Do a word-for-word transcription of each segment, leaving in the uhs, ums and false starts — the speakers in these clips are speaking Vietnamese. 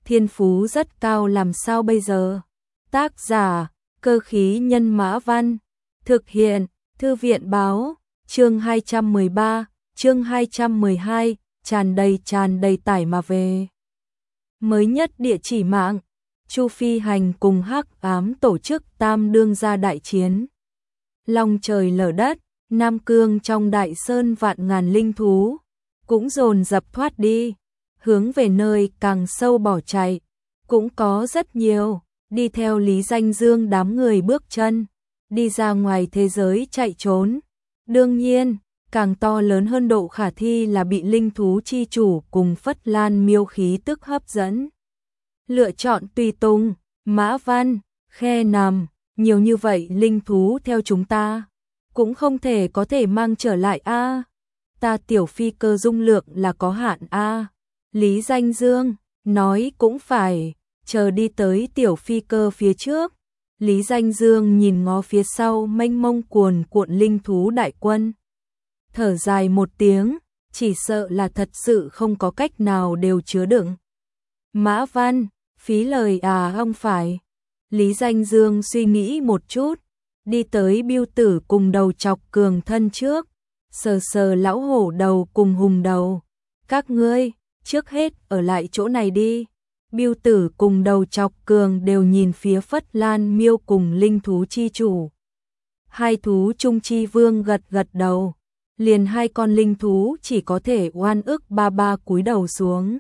thiên phú rất cao làm sao bây giờ? Tác giả, Cơ khí nhân Mã Văn. Thực hiện, Thư viện báo, chương hai trăm mười ba, chương hai trăm mười hai, tràn đầy tràn đầy tải mà về. Mới nhất địa chỉ mạng, Chu Phi Hành cùng Hắc Ám tổ chức tam đương gia đại chiến. Long trời lở đất, Nam Cương trong đại sơn vạn ngàn linh thú, cũng dồn dập thoát đi, hướng về nơi càng sâu bỏ chạy. Cũng có rất nhiều, đi theo Lý Danh Dương đám người bước chân, đi ra ngoài thế giới chạy trốn. Đương nhiên, càng to lớn hơn độ khả thi là bị linh thú chi chủ cùng Phất Lan miêu khí tức hấp dẫn. Lựa chọn tùy tùng, Mã Văn, khe nằm, nhiều như vậy linh thú theo chúng ta, cũng không thể có thể mang trở lại a. Ta tiểu phi cơ dung lượng là có hạn a. Lý Danh Dương nói cũng phải, chờ đi tới tiểu phi cơ phía trước. Lý Danh Dương nhìn ngó phía sau mênh mông cuồn cuộn linh thú đại quân, thở dài một tiếng, chỉ sợ là thật sự không có cách nào đều chứa đựng. Mã Văn, phí lời à không phải. Lý Danh Dương suy nghĩ một chút, đi tới Bưu Tử cùng đầu chọc cường thân trước, sờ sờ lão hổ đầu cùng hùng đầu. Các ngươi, trước hết ở lại chỗ này đi. Bưu Tử cùng đầu chọc cường đều nhìn phía Phất Lan miêu cùng linh thú chi chủ. Hai thú trung chi vương gật gật đầu, liền hai con linh thú chỉ có thể oan ức ba ba cúi đầu xuống.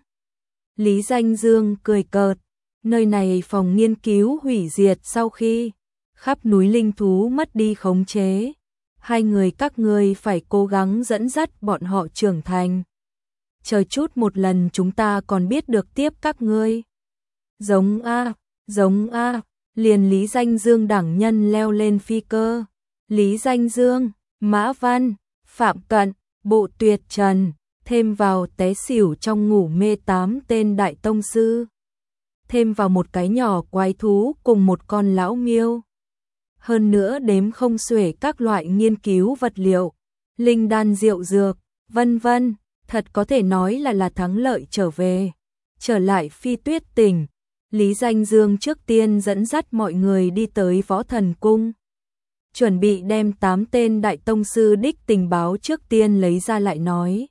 Lý Danh Dương cười cợt, nơi này phòng nghiên cứu hủy diệt sau khi khắp núi linh thú mất đi khống chế. Hai người các ngươi phải cố gắng dẫn dắt bọn họ trưởng thành. Chờ chút một lần chúng ta còn biết được tiếp các ngươi. Giống a, giống a, liền Lý Danh Dương đẳng nhân leo lên phi cơ. Lý Danh Dương, Mã Văn, Phạm Cận, Bộ Tuyệt Trần, thêm vào té xỉu trong ngủ mê tám tên đại tông sư. Thêm vào một cái nhỏ quái thú cùng một con lão miêu. Hơn nữa đếm không xuể các loại nghiên cứu vật liệu, linh đan diệu dược, vân vân, thật có thể nói là là thắng lợi trở về. Trở lại Phi Tuyết Tỉnh, Lý Danh Dương trước tiên dẫn dắt mọi người đi tới Võ Thần Cung, chuẩn bị đem tám tên đại tông sư đích tình báo trước tiên lấy ra lại nói.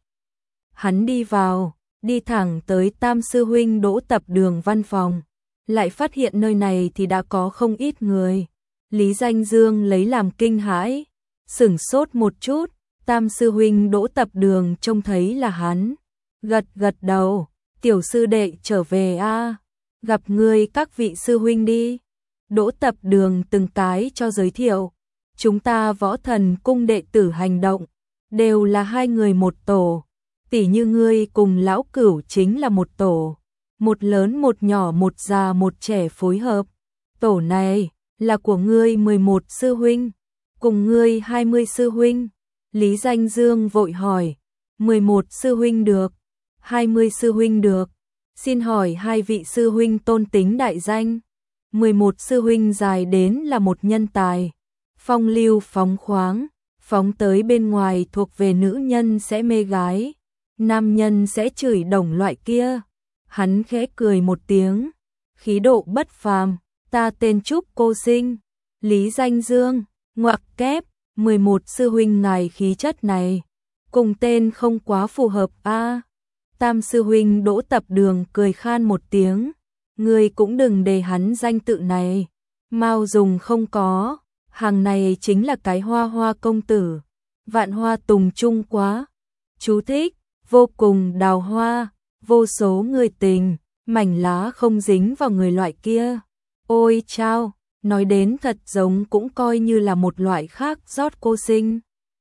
Hắn đi vào, đi thẳng tới Tam sư huynh Đỗ Tập Đường văn phòng, lại phát hiện nơi này thì đã có không ít người. Lý Danh Dương lấy làm kinh hãi, sửng sốt một chút. Tam sư huynh Đỗ Tập Đường trông thấy là hắn, gật gật đầu, tiểu sư đệ trở về a, gặp ngươi các vị sư huynh đi. Đỗ Tập Đường từng cái cho giới thiệu, chúng ta Võ Thần Cung đệ tử hành động, đều là hai người một tổ, tỉ như ngươi cùng lão cửu chính là một tổ, một lớn một nhỏ một già một trẻ phối hợp. Tổ này là của ngươi mười một sư huynh, cùng ngươi hai mươi sư huynh. Lý Danh Dương vội hỏi, mười một sư huynh được, hai mươi sư huynh được, xin hỏi hai vị sư huynh tôn tính đại danh. mười một sư huynh dài đến là một nhân tài, phong lưu phóng khoáng, phóng tới bên ngoài thuộc về nữ nhân sẽ mê gái, nam nhân sẽ chửi đồng loại kia. Hắn khẽ cười một tiếng, khí độ bất phàm, ta tên Trúc Cô Sinh. Lý Danh Dương, ngoặc kép, mười một sư huynh ngài khí chất này, cùng tên không quá phù hợp a. Tam sư huynh Đỗ Tập Đường cười khan một tiếng, ngươi cũng đừng đề hắn danh tự này, mau dùng không có, hàng này chính là cái hoa hoa công tử, vạn hoa tùng trung quá. Chú thích, vô cùng đào hoa, vô số người tình, mảnh lá không dính vào người loại kia. Ôi chao, nói đến thật giống cũng coi như là một loại khác rót cô sinh.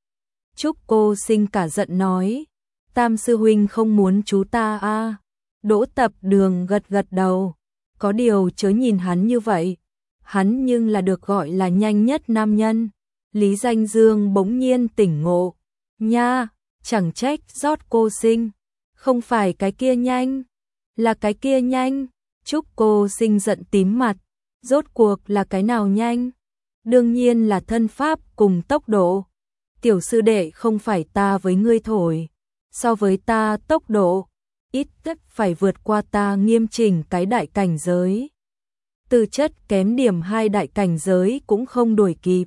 Trúc Cô Sinh cả giận nói, Tam sư huynh không muốn chú ta a. À. Đỗ Tập Đường gật gật đầu, có điều chớ nhìn hắn như vậy, hắn nhưng là được gọi là nhanh nhất nam nhân. Lý Danh Dương bỗng nhiên tỉnh ngộ, nha, chẳng trách rót cô sinh, không phải cái kia nhanh, là cái kia nhanh. Trúc Cô Sinh giận tím mặt, rốt cuộc là cái nào nhanh? Đương nhiên là thân pháp cùng tốc độ. Tiểu sư đệ không phải ta với ngươi thổi, so với ta tốc độ, ít nhất phải vượt qua ta nghiêm chỉnh cái đại cảnh giới. Tư chất kém điểm hai đại cảnh giới cũng không đuổi kịp.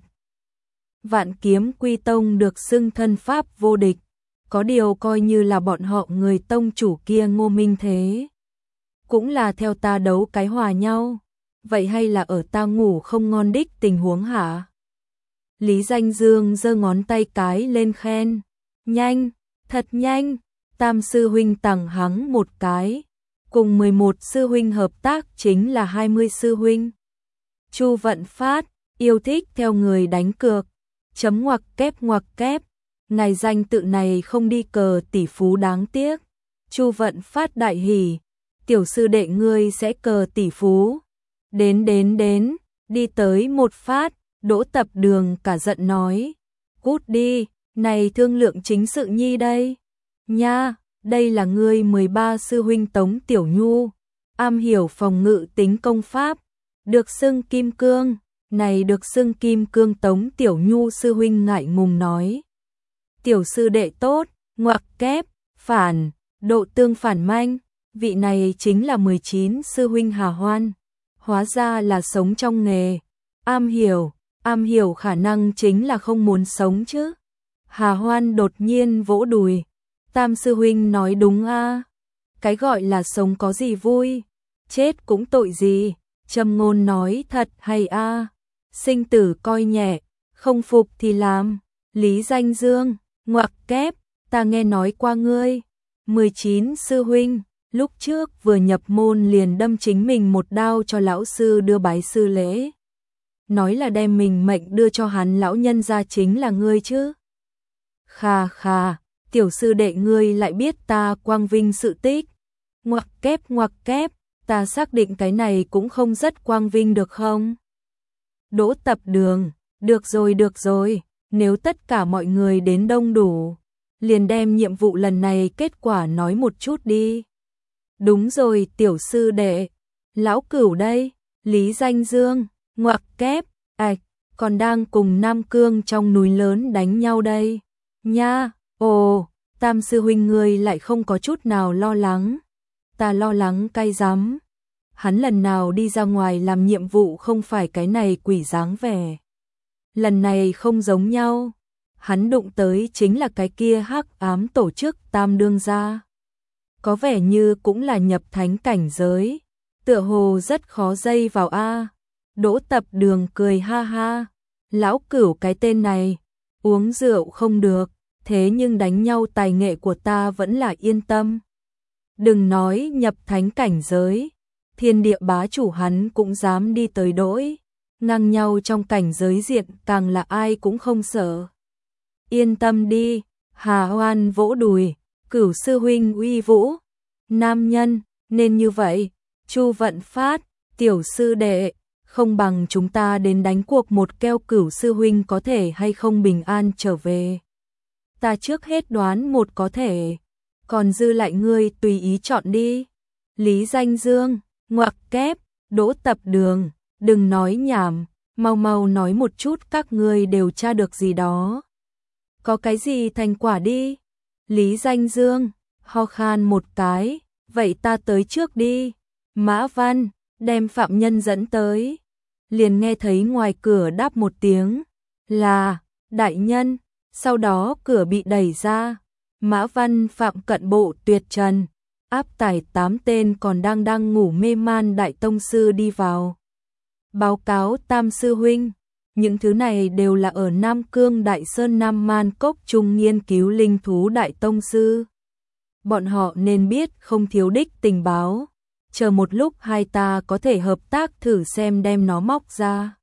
Vạn Kiếm Quy Tông được xưng thân pháp vô địch, có điều coi như là bọn họ người tông chủ kia Ngô Minh Thế. Cũng là theo ta đấu cái hòa nhau, vậy hay là ở ta ngủ không ngon đích tình huống hả? Lý Danh Dương giơ ngón tay cái lên khen, nhanh, thật nhanh, Tam sư huynh tặng hắn một cái, cùng mười một sư huynh hợp tác chính là hai mươi sư huynh. Chu Vận Phát, yêu thích theo người đánh cược, chấm ngoặc kép ngoặc kép, ngày danh tự này không đi cờ tỷ phú đáng tiếc. Chu Vận Phát đại hỉ, tiểu sư đệ ngươi sẽ cờ tỷ phú. Đến đến đến, đi tới một phát, Đỗ Tập Đường cả giận nói, cút đi, này thương lượng chính sự nhi đây. Nha, đây là ngươi mười ba sư huynh Tống Tiểu Nhu, am hiểu phòng ngự tính công pháp, được xưng Kim Cương, này được xưng Kim Cương Tống Tiểu Nhu sư huynh ngại ngùng nói. Tiểu sư đệ tốt, ngoặc kép, phản, độ tương phản manh, vị này chính là mười chín sư huynh Hà Hoan, hóa ra là sống trong nghề, am hiểu, am hiểu khả năng chính là không muốn sống chứ. Hà Hoan đột nhiên vỗ đùi, Tam sư huynh nói đúng a, cái gọi là sống có gì vui, chết cũng tội gì, Trầm Ngôn nói thật hay a, sinh tử coi nhẹ, không phục thì làm. Lý Danh Dương, ngoặc kép, ta nghe nói qua ngươi, mười chín sư huynh, lúc trước vừa nhập môn liền đâm chính mình một đao cho lão sư đưa bái sư lễ. Nói là đem mình mệnh đưa cho hắn lão nhân ra chính là ngươi chứ. Khà khà, tiểu sư đệ ngươi lại biết ta quang vinh sự tích. Ngoặc kép ngoặc kép, ta xác định cái này cũng không rất quang vinh được không? Đỗ Tập Đường, được rồi được rồi, nếu tất cả mọi người đến đông đủ, liền đem nhiệm vụ lần này kết quả nói một chút đi. Đúng rồi tiểu sư đệ, lão Cửu đây, Lý Danh Dương, ngoặc kép, ạch, còn đang cùng Nam Cương trong núi lớn đánh nhau đây. Nha, ồ, Tam sư huynh ngươi lại không có chút nào lo lắng. Ta lo lắng cay rắm. Hắn lần nào đi ra ngoài làm nhiệm vụ không phải cái này quỷ dáng vẻ. Lần này không giống nhau. Hắn đụng tới chính là cái kia hắc ám tổ chức Tam Đương gia. Có vẻ như cũng là nhập thánh cảnh giới. Tựa hồ rất khó dây vào a. Đỗ Tập Đường cười ha ha. Lão Cửu cái tên này, uống rượu không được, thế nhưng đánh nhau tài nghệ của ta vẫn là yên tâm. Đừng nói nhập thánh cảnh giới, thiên địa bá chủ hắn cũng dám đi tới đỗi, ngang nhau trong cảnh giới diện càng là ai cũng không sợ. Yên tâm đi, Hà Hoan vỗ đùi, Cửu sư huynh uy vũ, nam nhân, nên như vậy. Chu Vận Phát, tiểu sư đệ, không bằng chúng ta đến đánh cuộc một keo Cửu sư huynh có thể hay không bình an trở về. Ta trước hết đoán một có thể, còn dư lại ngươi tùy ý chọn đi. Lý Danh Dương, ngoặc kép, Đỗ Tập Đường, đừng nói nhảm, mau mau nói một chút các ngươi đều tra được gì đó. Có cái gì thành quả đi. Lý Danh Dương, ho khan một cái, vậy ta tới trước đi. Mã Văn, đem phạm nhân dẫn tới. Liền nghe thấy ngoài cửa đáp một tiếng, là, đại nhân, sau đó cửa bị đẩy ra. Mã Văn Phạm Cận Bộ Tuyệt Trần, áp tải tám tên còn đang đang ngủ mê man đại tông sư đi vào. Báo cáo Tam sư huynh, những thứ này đều là ở Nam Cương Đại Sơn Nam Man Cốc Trung nghiên cứu linh thú đại tông sư. Bọn họ nên biết không thiếu đích tình báo, chờ một lúc hai ta có thể hợp tác thử xem đem nó móc ra.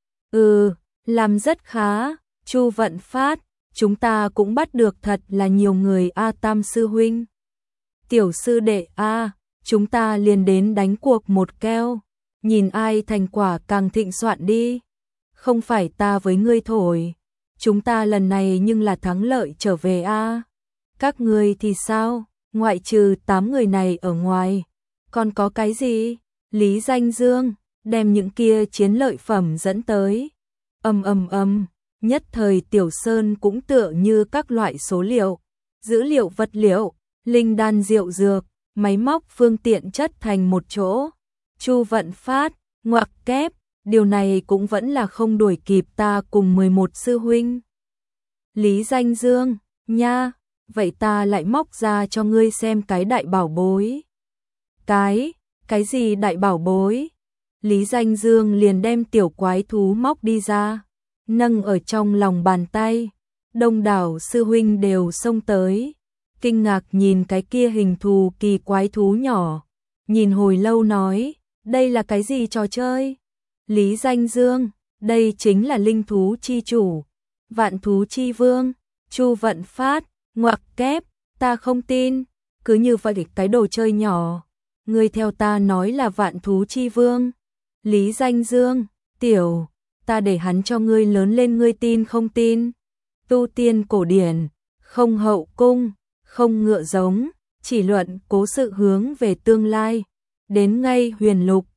Ừ, làm rất khá, Chu Vận Phát, chúng ta cũng bắt được thật là nhiều người a. Tam sư huynh. Tiểu sư đệ a, chúng ta liền đến đánh cuộc một keo, nhìn ai thành quả càng thịnh soạn đi. Không phải ta với ngươi thổi, chúng ta lần này nhưng là thắng lợi trở về a. Các ngươi thì sao, ngoại trừ tám người này ở ngoài, còn có cái gì? Lý Danh Dương, đem những kia chiến lợi phẩm dẫn tới. Ầm ầm ầm, nhất thời Tiểu Sơn cũng tựa như các loại số liệu, dữ liệu vật liệu, linh đan diệu dược, máy móc phương tiện chất thành một chỗ. Chu Vận Phát, ngoặc kép, điều này cũng vẫn là không đuổi kịp ta cùng mười một sư huynh. Lý Danh Dương, nha, vậy ta lại móc ra cho ngươi xem cái đại bảo bối. Cái, cái gì đại bảo bối? Lý Danh Dương liền đem tiểu quái thú móc đi ra, nâng ở trong lòng bàn tay. Đông đảo sư huynh đều xông tới, kinh ngạc nhìn cái kia hình thù kỳ quái thú nhỏ, nhìn hồi lâu nói, đây là cái gì trò chơi? Lý Danh Dương, đây chính là linh thú chi chủ, vạn thú chi vương. Chu Vận Phát, ngoặc kép, ta không tin, cứ như vậy cái đồ chơi nhỏ, ngươi theo ta nói là vạn thú chi vương. Lý Danh Dương, tiểu, ta để hắn cho ngươi lớn lên ngươi tin không tin? Tu tiên cổ điển, không hậu cung, không ngựa giống, chỉ luận cố sự hướng về tương lai, đến ngay huyền lục.